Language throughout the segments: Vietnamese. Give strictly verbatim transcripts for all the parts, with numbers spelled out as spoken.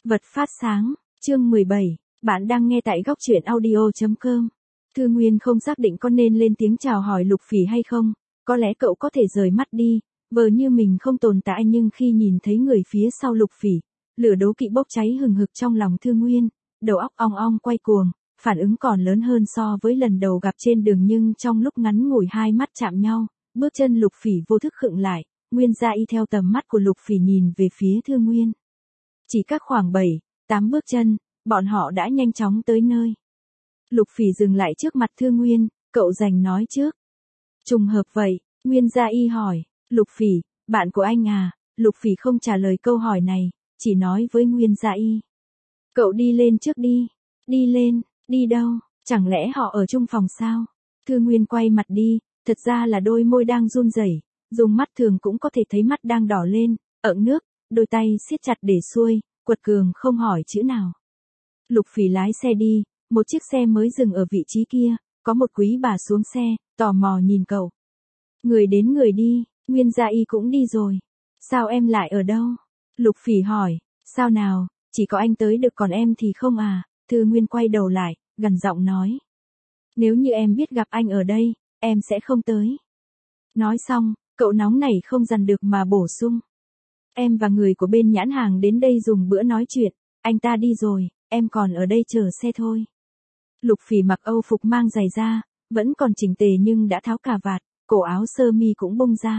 Vật phát sáng, chương mười bảy, bạn đang nghe tại góc truyện audio chấm com. Thư Nguyên không xác định có nên lên tiếng chào hỏi Lục Phỉ hay không, có lẽ cậu có thể rời mắt đi, vờ như mình không tồn tại, nhưng khi nhìn thấy người phía sau Lục Phỉ, lửa đố kỵ bốc cháy hừng hực trong lòng Thư Nguyên, đầu óc ong ong quay cuồng, phản ứng còn lớn hơn so với lần đầu gặp trên đường, nhưng trong lúc ngắn ngủi hai mắt chạm nhau, bước chân Lục Phỉ vô thức khựng lại, Nguyên Gia Y theo tầm mắt của Lục Phỉ nhìn về phía Thư Nguyên. Chỉ cách khoảng bảy, tám bước chân, bọn họ đã nhanh chóng tới nơi. Lục Phỉ dừng lại trước mặt Thư Nguyên, cậu giành nói trước. Trùng hợp vậy, Nguyên Gia Y hỏi, Lục Phỉ, bạn của anh à? Lục Phỉ không trả lời câu hỏi này, chỉ nói với Nguyên Gia Y. Cậu đi lên trước đi. Đi lên, đi đâu, chẳng lẽ họ ở chung phòng sao? Thư Nguyên quay mặt đi, thật ra là đôi môi đang run rẩy, dùng mắt thường cũng có thể thấy mắt đang đỏ lên, ửng nước, đôi tay siết chặt để xuôi, quật cường không hỏi chữ nào. Lục Phỉ lái xe đi, một chiếc xe mới dừng ở vị trí kia, có một quý bà xuống xe, tò mò nhìn cậu. Người đến người đi, Nguyên Gia Y cũng đi rồi. Sao em lại ở đâu? Lục Phỉ hỏi, sao nào, chỉ có anh tới được còn em thì không à? Thư Nguyên quay đầu lại, gằn giọng nói. Nếu như em biết gặp anh ở đây, em sẽ không tới. Nói xong, cậu nóng nảy không dằn được mà bổ sung. Em và người của bên nhãn hàng đến đây dùng bữa nói chuyện, anh ta đi rồi, em còn ở đây chờ xe thôi. Lục Phỉ mặc Âu phục mang giày da, vẫn còn chỉnh tề nhưng đã tháo cà vạt, cổ áo sơ mi cũng bung ra.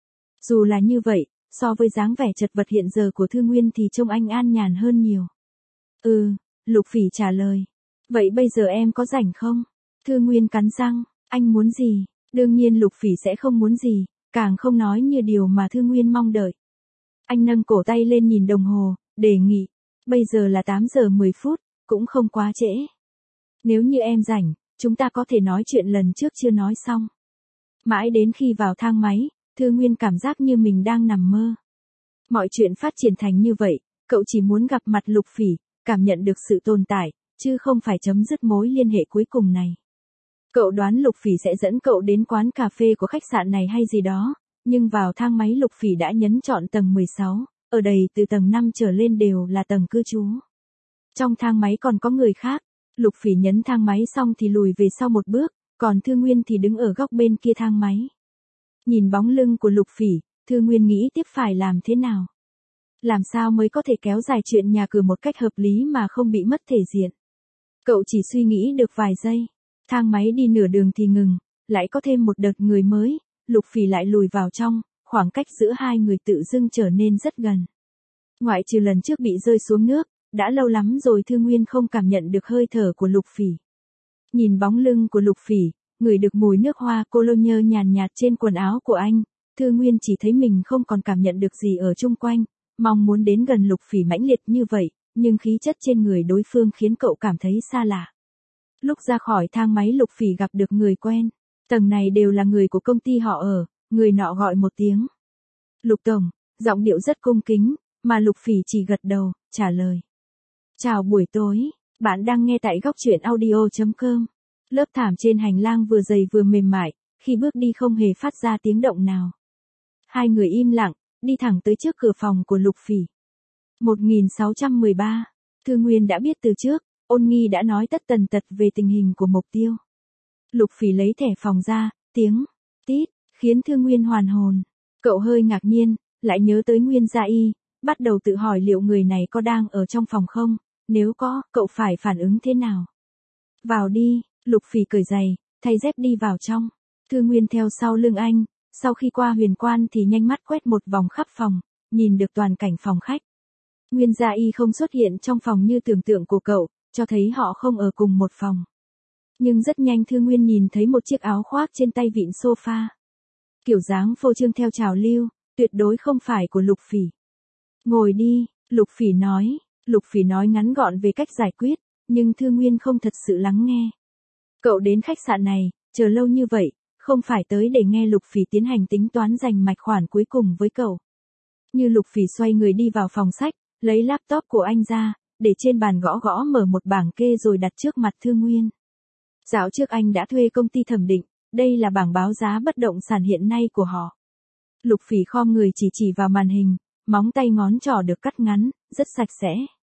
Dù là như vậy, so với dáng vẻ chật vật hiện giờ của Thư Nguyên thì trông anh an nhàn hơn nhiều. Ừ, Lục Phỉ trả lời. Vậy bây giờ em có rảnh không? Thư Nguyên cắn răng, anh muốn gì? Đương nhiên Lục Phỉ sẽ không muốn gì, càng không nói như điều mà Thư Nguyên mong đợi. Anh nâng cổ tay lên nhìn đồng hồ, đề nghị. Bây giờ là tám giờ mười phút, cũng không quá trễ. Nếu như em rảnh, chúng ta có thể nói chuyện lần trước chưa nói xong. Mãi đến khi vào thang máy, Thư Nguyên cảm giác như mình đang nằm mơ. Mọi chuyện phát triển thành như vậy, cậu chỉ muốn gặp mặt Lục Phỉ, cảm nhận được sự tồn tại, chứ không phải chấm dứt mối liên hệ cuối cùng này. Cậu đoán Lục Phỉ sẽ dẫn cậu đến quán cà phê của khách sạn này hay gì đó, nhưng vào thang máy Lục Phỉ đã nhấn chọn tầng mười sáu, ở đây từ tầng năm trở lên đều là tầng cư trú. Trong thang máy còn có người khác, Lục Phỉ nhấn thang máy xong thì lùi về sau một bước, còn Thư Nguyên thì đứng ở góc bên kia thang máy. Nhìn bóng lưng của Lục Phỉ, Thư Nguyên nghĩ tiếp phải làm thế nào? Làm sao mới có thể kéo dài chuyện nhà cửa một cách hợp lý mà không bị mất thể diện? Cậu chỉ suy nghĩ được vài giây. Thang máy đi nửa đường thì ngừng, lại có thêm một đợt người mới, Lục Phỉ lại lùi vào trong, khoảng cách giữa hai người tự dưng trở nên rất gần. Ngoại trừ lần trước bị rơi xuống nước, đã lâu lắm rồi Thư Nguyên không cảm nhận được hơi thở của Lục Phỉ. Nhìn bóng lưng của Lục Phỉ, ngửi được mùi nước hoa cologne nhàn nhạt trên quần áo của anh, Thư Nguyên chỉ thấy mình không còn cảm nhận được gì ở chung quanh, mong muốn đến gần Lục Phỉ mãnh liệt như vậy, nhưng khí chất trên người đối phương khiến cậu cảm thấy xa lạ. Lúc ra khỏi thang máy Lục Phỉ gặp được người quen, tầng này đều là người của công ty họ ở, người nọ gọi một tiếng. Lục Tổng, giọng điệu rất cung kính, mà Lục Phỉ chỉ gật đầu, trả lời. Chào buổi tối, bạn đang nghe tại góc truyện audio chấm com. Lớp thảm trên hành lang vừa dày vừa mềm mại, khi bước đi không hề phát ra tiếng động nào. Hai người im lặng, đi thẳng tới trước cửa phòng của Lục Phỉ. một nghìn sáu trăm mười ba, Thư Nguyên đã biết từ trước, Ôn Nghi đã nói tất tần tật về tình hình của mục tiêu. Lục Phỉ lấy thẻ phòng ra, tiếng tít khiến Thư Nguyên hoàn hồn. Cậu hơi ngạc nhiên, lại nhớ tới Nguyên Gia Y, bắt đầu tự hỏi liệu người này có đang ở trong phòng không, nếu có, cậu phải phản ứng thế nào. Vào đi, Lục Phỉ cởi giày, thay dép đi vào trong. Thư Nguyên theo sau lưng anh, sau khi qua huyền quan thì nhanh mắt quét một vòng khắp phòng, nhìn được toàn cảnh phòng khách. Nguyên Gia Y không xuất hiện trong phòng như tưởng tượng của cậu, cho thấy họ không ở cùng một phòng. Nhưng rất nhanh Thư Nguyên nhìn thấy một chiếc áo khoác trên tay vịn sofa. Kiểu dáng phô trương theo trào lưu, tuyệt đối không phải của Lục Phỉ. Ngồi đi, Lục Phỉ nói. Lục Phỉ nói ngắn gọn về cách giải quyết, nhưng Thư Nguyên không thật sự lắng nghe. Cậu đến khách sạn này, chờ lâu như vậy, không phải tới để nghe Lục Phỉ tiến hành tính toán dành mạch khoản cuối cùng với cậu. Như Lục Phỉ xoay người đi vào phòng sách, lấy laptop của anh ra, để trên bàn gõ gõ mở một bảng kê rồi đặt trước mặt Thư Nguyên. Dạo trước anh đã thuê công ty thẩm định, đây là bảng báo giá bất động sản hiện nay của họ. Lục Phỉ khom người chỉ chỉ vào màn hình, móng tay ngón trỏ được cắt ngắn, rất sạch sẽ.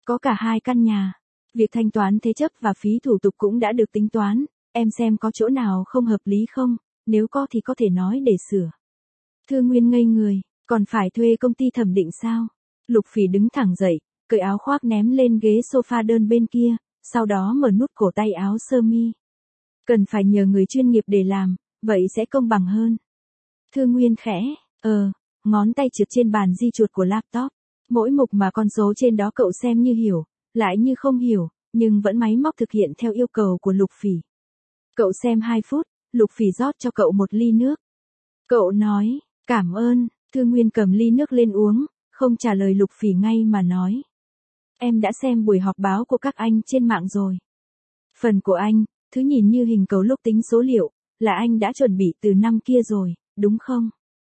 Có cả hai căn nhà. Việc thanh toán thế chấp và phí thủ tục cũng đã được tính toán, em xem có chỗ nào không hợp lý không, nếu có thì có thể nói để sửa. Thư Nguyên ngây người, còn phải thuê công ty thẩm định sao? Lục Phỉ đứng thẳng dậy, cởi áo khoác ném lên ghế sofa đơn bên kia, sau đó mở nút cổ tay áo sơ mi. Cần phải nhờ người chuyên nghiệp để làm, vậy sẽ công bằng hơn. Thư Nguyên khẽ, ờ, ngón tay trượt trên bàn di chuột của laptop. Mỗi mục mà con số trên đó cậu xem như hiểu, lại như không hiểu, nhưng vẫn máy móc thực hiện theo yêu cầu của Lục Phỉ. Cậu xem hai phút, Lục Phỉ rót cho cậu một ly nước. Cậu nói, cảm ơn. Thư Nguyên cầm ly nước lên uống, không trả lời Lục Phỉ ngay mà nói. Em đã xem buổi họp báo của các anh trên mạng rồi. Phần của anh, thứ nhìn như hình cầu lúc tính số liệu, là anh đã chuẩn bị từ năm kia rồi, đúng không?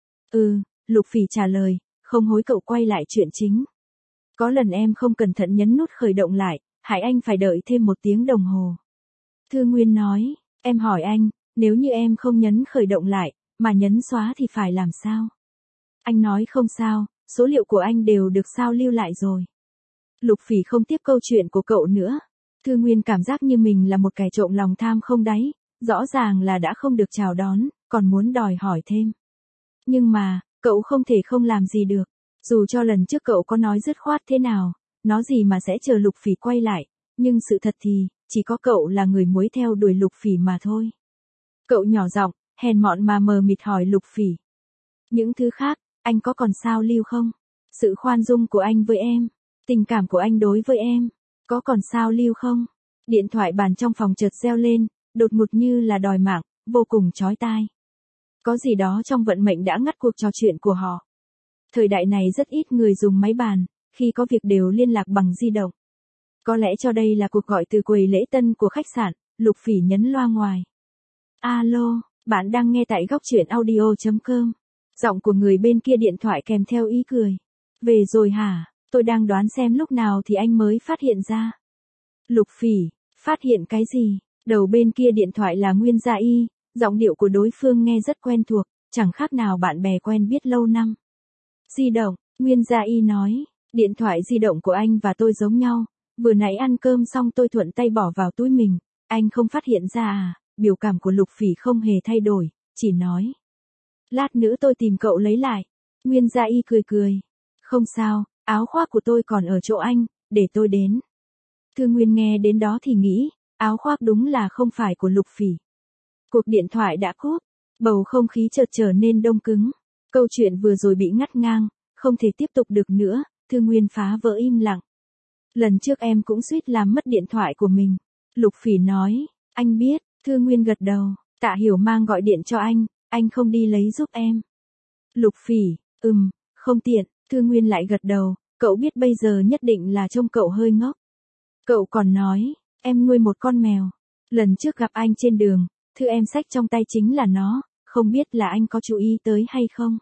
Ừ, Lục Phỉ trả lời, không hối cậu quay lại chuyện chính. Có lần em không cẩn thận nhấn nút khởi động lại, hại anh phải đợi thêm một tiếng đồng hồ. Thư Nguyên nói, em hỏi anh, nếu như em không nhấn khởi động lại, mà nhấn xóa thì phải làm sao? Anh nói không sao, số liệu của anh đều được sao lưu lại rồi. Lục Phỉ không tiếp câu chuyện của cậu nữa. Thư Nguyên cảm giác như mình là một kẻ trộm lòng tham không đáy, rõ ràng là đã không được chào đón, còn muốn đòi hỏi thêm. Nhưng mà, cậu không thể không làm gì được. Dù cho lần trước cậu có nói dứt khoát thế nào, nói gì mà sẽ chờ Lục Phỉ quay lại, nhưng sự thật thì, chỉ có cậu là người muối theo đuổi Lục Phỉ mà thôi. Cậu nhỏ giọng, hèn mọn mà mờ mịt hỏi Lục Phỉ. Những thứ khác, anh có còn sao lưu không? Sự khoan dung của anh với em, tình cảm của anh đối với em, có còn sao lưu không? Điện thoại bàn trong phòng chợt reo lên, đột ngột như là đòi mạng, vô cùng chói tai. Có gì đó trong vận mệnh đã ngắt cuộc trò chuyện của họ. Thời đại này rất ít người dùng máy bàn, khi có việc đều liên lạc bằng di động. Có lẽ cho đây là cuộc gọi từ quầy lễ tân của khách sạn, Lục Phỉ nhấn loa ngoài. Alo, bạn đang nghe tại góc truyện audio chấm com. Giọng của người bên kia điện thoại kèm theo ý cười. Về rồi hả, tôi đang đoán xem lúc nào thì anh mới phát hiện ra. Lục Phỉ, phát hiện cái gì? Đầu bên kia điện thoại là Nguyên Gia Y, giọng điệu của đối phương nghe rất quen thuộc, chẳng khác nào bạn bè quen biết lâu năm. Di động, Nguyên Gia Y nói, điện thoại di động của anh và tôi giống nhau, vừa nãy ăn cơm xong tôi thuận tay bỏ vào túi mình, anh không phát hiện ra à? Biểu cảm của Lục Phỉ không hề thay đổi, chỉ nói. Lát nữa tôi tìm cậu lấy lại. Nguyên Gia Y cười cười. Không sao, áo khoác của tôi còn ở chỗ anh, để tôi đến. Thư Nguyên nghe đến đó thì nghĩ, áo khoác đúng là không phải của Lục Phỉ. Cuộc điện thoại đã cúp, bầu không khí chợt trở nên đông cứng. Câu chuyện vừa rồi bị ngắt ngang, không thể tiếp tục được nữa, Thư Nguyên phá vỡ im lặng. Lần trước em cũng suýt làm mất điện thoại của mình. Lục Phỉ nói, anh biết, Thư Nguyên gật đầu, Tạ Hiểu Mang gọi điện cho anh, anh không đi lấy giúp em. Lục Phỉ, ừm, không tiện, Thư Nguyên lại gật đầu, cậu biết bây giờ nhất định là trông cậu hơi ngốc. Cậu còn nói, em nuôi một con mèo. Lần trước gặp anh trên đường, thư em xách trong tay chính là nó, không biết là anh có chú ý tới hay không.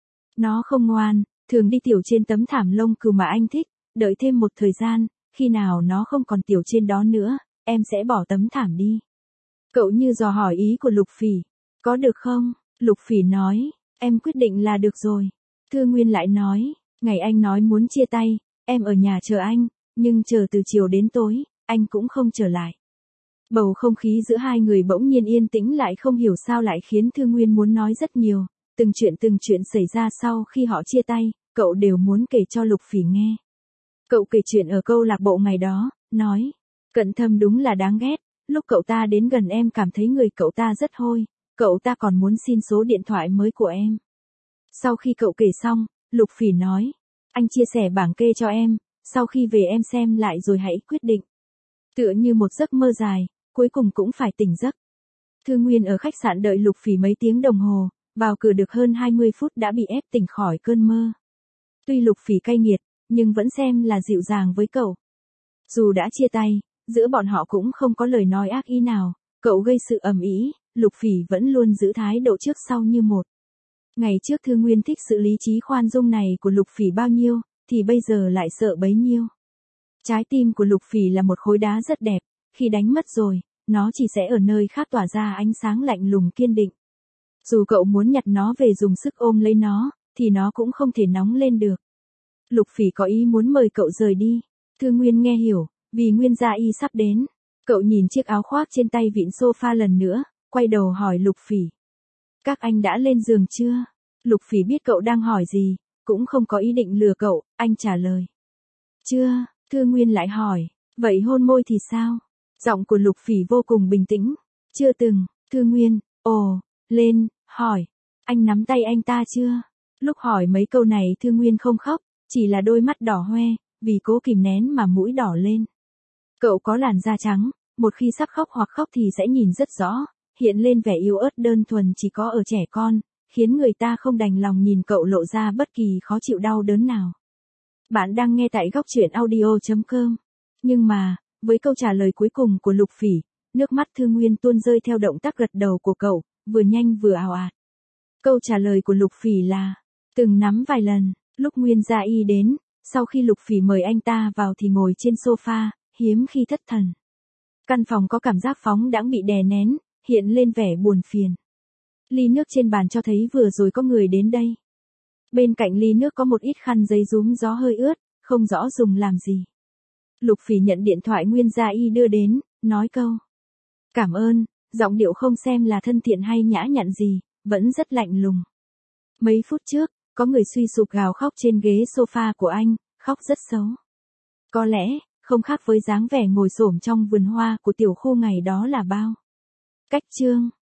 Nó không ngoan, thường đi tiểu trên tấm thảm lông cừu mà anh thích, đợi thêm một thời gian, khi nào nó không còn tiểu trên đó nữa, em sẽ bỏ tấm thảm đi. Cậu như dò hỏi ý của Lục Phỉ, có được không? Lục Phỉ nói, em quyết định là được rồi. Thư Nguyên lại nói, ngày anh nói muốn chia tay, em ở nhà chờ anh, nhưng chờ từ chiều đến tối, anh cũng không trở lại. Bầu không khí giữa hai người bỗng nhiên yên tĩnh lại không hiểu sao lại khiến Thư Nguyên muốn nói rất nhiều, từng chuyện từng chuyện xảy ra sau khi họ chia tay, cậu đều muốn kể cho Lục Phỉ nghe. Cậu kể chuyện ở câu lạc bộ ngày đó, nói, Cận Thâm đúng là đáng ghét, lúc cậu ta đến gần em cảm thấy người cậu ta rất hôi, cậu ta còn muốn xin số điện thoại mới của em. Sau khi cậu kể xong, Lục Phỉ nói, anh chia sẻ bảng kê cho em, sau khi về em xem lại rồi hãy quyết định. Tựa như một giấc mơ dài, cuối cùng cũng phải tỉnh giấc. Thư Nguyên ở khách sạn đợi Lục Phỉ mấy tiếng đồng hồ, vào cửa được hơn hai mươi phút đã bị ép tỉnh khỏi cơn mơ. Tuy Lục Phỉ cay nghiệt, nhưng vẫn xem là dịu dàng với cậu. Dù đã chia tay, giữa bọn họ cũng không có lời nói ác ý nào, cậu gây sự ầm ĩ, Lục Phỉ vẫn luôn giữ thái độ trước sau như một. Ngày trước Thư Nguyên thích sự lý trí khoan dung này của Lục Phỉ bao nhiêu, thì bây giờ lại sợ bấy nhiêu. Trái tim của Lục Phỉ là một khối đá rất đẹp, khi đánh mất rồi, nó chỉ sẽ ở nơi khác tỏa ra ánh sáng lạnh lùng kiên định. Dù cậu muốn nhặt nó về dùng sức ôm lấy nó, thì nó cũng không thể nóng lên được. Lục Phỉ có ý muốn mời cậu rời đi. Thư Nguyên nghe hiểu, vì Nguyên gia y sắp đến. Cậu nhìn chiếc áo khoác trên tay vịn sofa lần nữa, quay đầu hỏi Lục Phỉ. Các anh đã lên giường chưa? Lục Phỉ biết cậu đang hỏi gì, cũng không có ý định lừa cậu, anh trả lời. Chưa, Thư Nguyên lại hỏi, vậy hôn môi thì sao? Giọng của Lục Phỉ vô cùng bình tĩnh. Chưa từng, Thư Nguyên, ồ, lên, hỏi, anh nắm tay anh ta chưa? Lúc hỏi mấy câu này Thư Nguyên không khóc, chỉ là đôi mắt đỏ hoe, vì cố kìm nén mà mũi đỏ lên. Cậu có làn da trắng, một khi sắp khóc hoặc khóc thì sẽ nhìn rất rõ, hiện lên vẻ yếu ớt đơn thuần chỉ có ở trẻ con, khiến người ta không đành lòng nhìn cậu lộ ra bất kỳ khó chịu đau đớn nào. Bạn đang nghe tại góc truyện audio chấm com. Nhưng mà, với câu trả lời cuối cùng của Lục Phỉ, nước mắt Thư Nguyên tuôn rơi theo động tác gật đầu của cậu, vừa nhanh vừa ào ạt. Câu trả lời của Lục Phỉ là, từng nắm vài lần, lúc Nguyên gia y đến, sau khi Lục Phỉ mời anh ta vào thì ngồi trên sofa, hiếm khi thất thần. Căn phòng có cảm giác phóng đãng bị đè nén, hiện lên vẻ buồn phiền. Ly nước trên bàn cho thấy vừa rồi có người đến đây. Bên cạnh ly nước có một ít khăn giấy rúm gió hơi ướt, không rõ dùng làm gì. Lục Phỉ nhận điện thoại Nguyên gia y đưa đến, nói câu. Cảm ơn, giọng điệu không xem là thân thiện hay nhã nhặn gì, vẫn rất lạnh lùng. Mấy phút trước, có người suy sụp gào khóc trên ghế sofa của anh, khóc rất xấu. Có lẽ, không khác với dáng vẻ ngồi xổm trong vườn hoa của tiểu khu ngày đó là bao. Cách chương